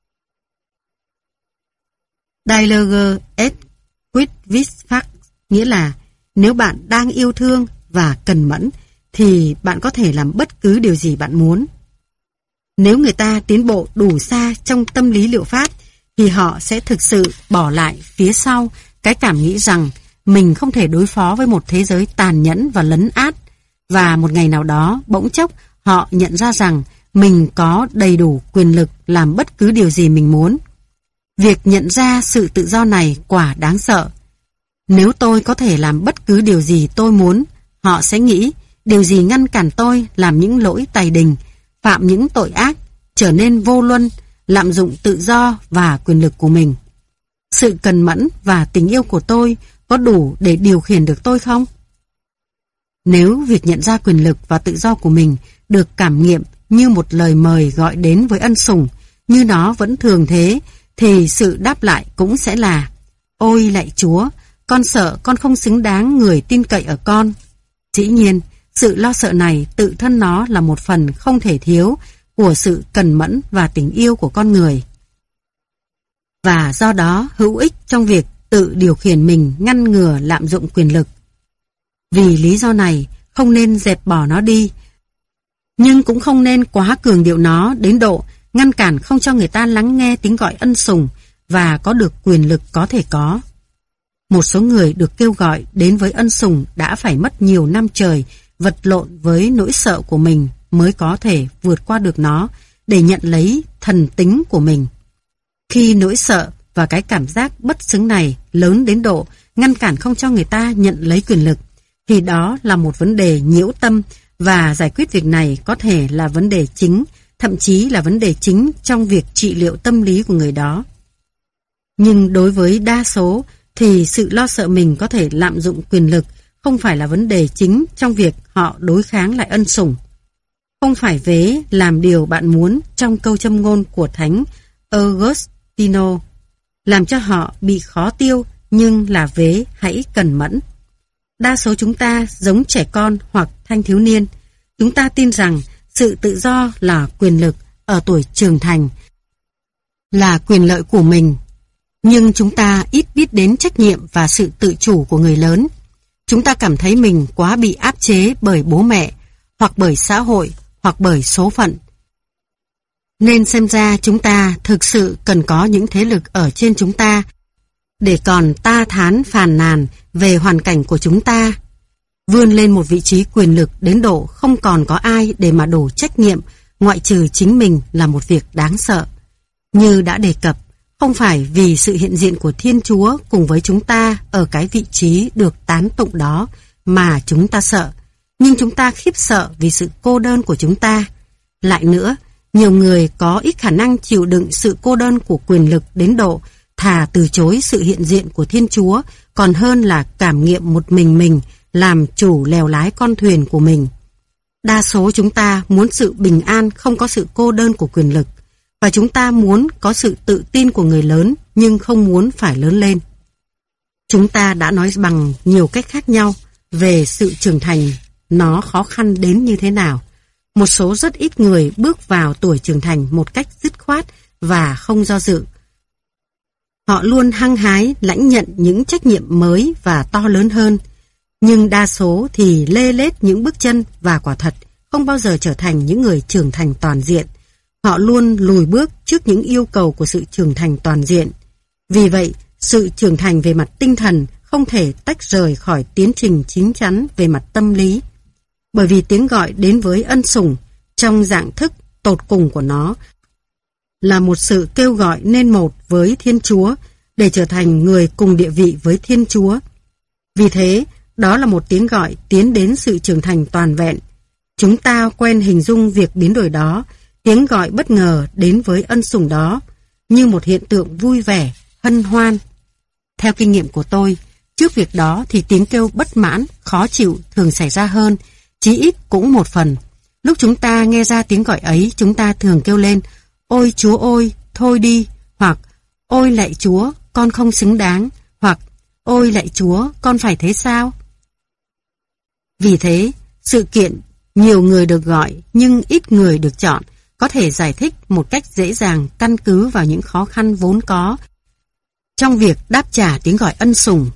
Dialogue et quid vis fac, nghĩa là nếu bạn đang yêu thương và cần mẫn thì bạn có thể làm bất cứ điều gì bạn muốn. Nếu người ta tiến bộ đủ xa trong tâm lý liệu pháp thì họ sẽ thực sự bỏ lại phía sau cái cảm nghĩ rằng mình không thể đối phó với một thế giới tàn nhẫn và lấn át, và một ngày nào đó bỗng chốc họ nhận ra rằng mình có đầy đủ quyền lực làm bất cứ điều gì mình muốn. Việc nhận ra sự tự do này quả đáng sợ. Nếu tôi có thể làm bất cứ điều gì tôi muốn, họ sẽ nghĩ điều gì ngăn cản tôi làm những lỗi tày đình, phạm những tội ác, trở nên vô luân, lạm dụng tự do và quyền lực của mình. Sự cần mẫn và tình yêu của tôi có đủ để điều khiển được tôi không? Nếu việc nhận ra quyền lực và tự do của mình được cảm nghiệm như một lời mời gọi đến với ân sủng, như nó vẫn thường thế, thì sự đáp lại cũng sẽ là: ôi lạy Chúa, con sợ con không xứng đáng người tin cậy ở con. Dĩ nhiên, sự lo sợ này tự thân nó là một phần không thể thiếu của sự cần mẫn và tình yêu của con người, và do đó hữu ích trong việc tự điều khiển mình ngăn ngừa lạm dụng quyền lực. Vì lý do này, không nên dẹp bỏ nó đi, nhưng cũng không nên quá cường điệu nó đến độ ngăn cản không cho người ta lắng nghe tiếng gọi ân sủng và có được quyền lực có thể có. Một số người được kêu gọi đến với ân sủng đã phải mất nhiều năm trời vật lộn với nỗi sợ của mình mới có thể vượt qua được nó để nhận lấy thần tính của mình. Khi nỗi sợ và cái cảm giác bất xứng này lớn đến độ ngăn cản không cho người ta nhận lấy quyền lực, thì đó là một vấn đề nhiễu tâm, và giải quyết việc này có thể là vấn đề chính, thậm chí là vấn đề chính trong việc trị liệu tâm lý của người đó. Nhưng đối với đa số thì sự lo sợ mình có thể lạm dụng quyền lực không phải là vấn đề chính trong việc họ đối kháng lại ân sủng. Không phải vế làm điều bạn muốn trong câu châm ngôn của Thánh Augustino làm cho họ bị khó tiêu, nhưng là vế hãy cần mẫn. Đa số chúng ta giống trẻ con hoặc thanh thiếu niên. Chúng ta tin rằng sự tự do là quyền lực ở tuổi trưởng thành, là quyền lợi của mình. Nhưng chúng ta ít biết đến trách nhiệm và sự tự chủ của người lớn. Chúng ta cảm thấy mình quá bị áp chế bởi bố mẹ, hoặc bởi xã hội, hoặc bởi số phận. Nên xem ra chúng ta thực sự cần có những thế lực ở trên chúng ta để còn ta thán phàn nàn về hoàn cảnh của chúng ta, vươn lên một vị trí quyền lực đến độ không còn có ai để mà đổ trách nhiệm ngoại trừ chính mình là một việc đáng sợ. Như đã đề cập, không phải vì sự hiện diện của Thiên Chúa cùng với chúng ta ở cái vị trí được tán tụng đó mà chúng ta sợ, nhưng chúng ta khiếp sợ vì sự cô đơn của chúng ta. Lại nữa, nhiều người có ít khả năng chịu đựng sự cô đơn của quyền lực đến độ thà từ chối sự hiện diện của Thiên Chúa còn hơn là cảm nghiệm một mình mình làm chủ lèo lái con thuyền của mình. Đa số chúng ta muốn sự bình an không có sự cô đơn của quyền lực, và chúng ta muốn có sự tự tin của người lớn nhưng không muốn phải lớn lên. Chúng ta đã nói bằng nhiều cách khác nhau về sự trưởng thành, nó khó khăn đến như thế nào. Một số rất ít người bước vào tuổi trưởng thành một cách dứt khoát và không do dự. Họ luôn hăng hái lãnh nhận những trách nhiệm mới và to lớn hơn, nhưng đa số thì lê lết những bước chân và quả thật không bao giờ trở thành những người trưởng thành toàn diện. Họ luôn lùi bước trước những yêu cầu của sự trưởng thành toàn diện. Vì vậy, sự trưởng thành về mặt tinh thần không thể tách rời khỏi tiến trình chín chắn về mặt tâm lý. Bởi vì tiếng gọi đến với ân sủng trong dạng thức tột cùng của nó là một sự kêu gọi nên một với Thiên Chúa để trở thành người cùng địa vị với Thiên Chúa. Vì thế, đó là một tiếng gọi tiến đến sự trưởng thành toàn vẹn. Chúng ta quen hình dung việc biến đổi đó, tiếng gọi bất ngờ đến với ân sủng đó, như một hiện tượng vui vẻ, hân hoan. Theo kinh nghiệm của tôi, trước việc đó thì tiếng kêu bất mãn, khó chịu thường xảy ra hơn, chí ít cũng một phần. Lúc chúng ta nghe ra tiếng gọi ấy, chúng ta thường kêu lên, ôi Chúa ôi, thôi đi, hoặc ôi lạy Chúa, con không xứng đáng, hoặc ôi lạy Chúa, con phải thế sao? Vì thế, sự kiện nhiều người được gọi nhưng ít người được chọn có thể giải thích một cách dễ dàng căn cứ vào những khó khăn vốn có trong việc đáp trả tiếng gọi ân sủng.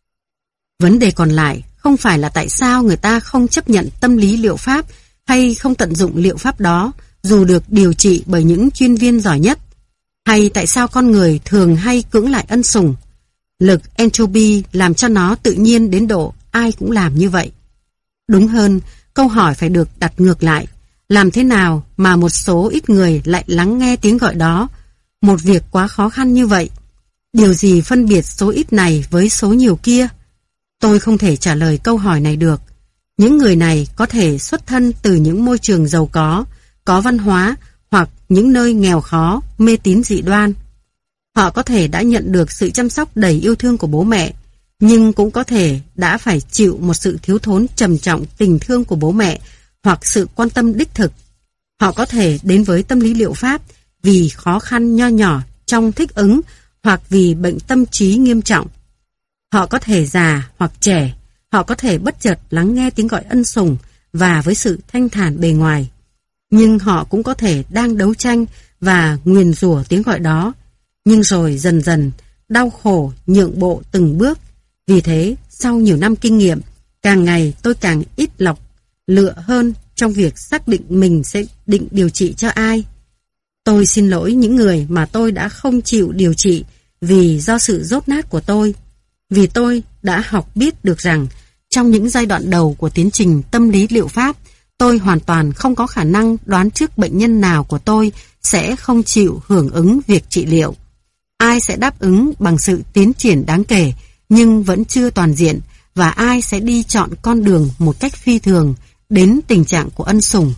Vấn đề còn lại không phải là tại sao người ta không chấp nhận tâm lý liệu pháp hay không tận dụng liệu pháp đó dù được điều trị bởi những chuyên viên giỏi nhất, hay tại sao con người thường hay cưỡng lại ân sủng. Lực entropy làm cho nó tự nhiên đến độ ai cũng làm như vậy. Đúng hơn, câu hỏi phải được đặt ngược lại, làm thế nào mà một số ít người lại lắng nghe tiếng gọi đó, một việc quá khó khăn như vậy? Điều gì phân biệt số ít này với số nhiều kia? Tôi không thể trả lời câu hỏi này được. Những người này có thể xuất thân từ những môi trường giàu có, có văn hóa, hoặc những nơi nghèo khó, mê tín dị đoan. Họ có thể đã nhận được sự chăm sóc đầy yêu thương của bố mẹ, nhưng cũng có thể đã phải chịu một sự thiếu thốn trầm trọng tình thương của bố mẹ hoặc sự quan tâm đích thực. Họ có thể đến với tâm lý liệu pháp vì khó khăn nho nhỏ trong thích ứng hoặc vì bệnh tâm trí nghiêm trọng. Họ có thể già hoặc trẻ, họ có thể bất chợt lắng nghe tiếng gọi ân sủng và với sự thanh thản bề ngoài. Nhưng họ cũng có thể đang đấu tranh và nguyền rủa tiếng gọi đó, nhưng rồi dần dần đau khổ nhượng bộ từng bước. Vì thế, sau nhiều năm kinh nghiệm, càng ngày tôi càng ít lọc lựa hơn trong việc xác định mình sẽ định điều trị cho ai. Tôi xin lỗi những người mà tôi đã không chịu điều trị vì do sự dốt nát của tôi. Vì tôi đã học biết được rằng trong những giai đoạn đầu của tiến trình tâm lý liệu pháp, tôi hoàn toàn không có khả năng đoán trước bệnh nhân nào của tôi sẽ không chịu hưởng ứng việc trị liệu. Ai sẽ đáp ứng bằng sự tiến triển đáng kể nhưng vẫn chưa toàn diện, và ai sẽ đi chọn con đường một cách phi thường đến tình trạng của ân sủng.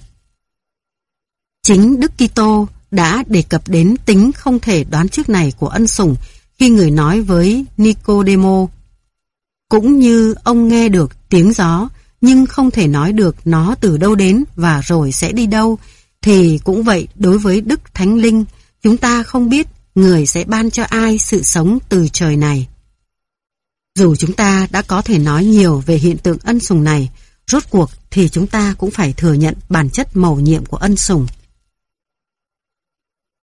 Chính Đức Kitô đã đề cập đến tính không thể đoán trước này của ân sủng khi người nói với Nicodemo. Cũng như ông nghe được tiếng gió nhưng không thể nói được nó từ đâu đến và rồi sẽ đi đâu, thì cũng vậy đối với Đức Thánh Linh, chúng ta không biết người sẽ ban cho ai sự sống từ trời này. Dù chúng ta đã có thể nói nhiều về hiện tượng ân sủng này, rốt cuộc thì chúng ta cũng phải thừa nhận bản chất mầu nhiệm của ân sủng.